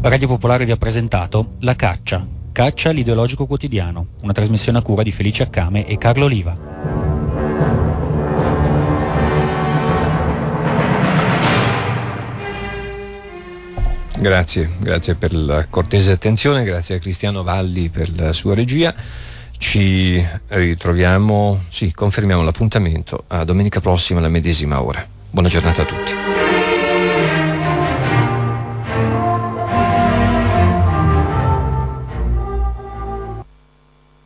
Radio Popolare vi ha presentato La Caccia, l'ideologico quotidiano, una trasmissione a cura di Felice Accame e Carlo Oliva. Grazie per la cortese attenzione, grazie a Cristiano Valli per la sua regia. Ci ritroviamo, confermiamo l'appuntamento a domenica prossima alla medesima ora. Buona giornata a tutti.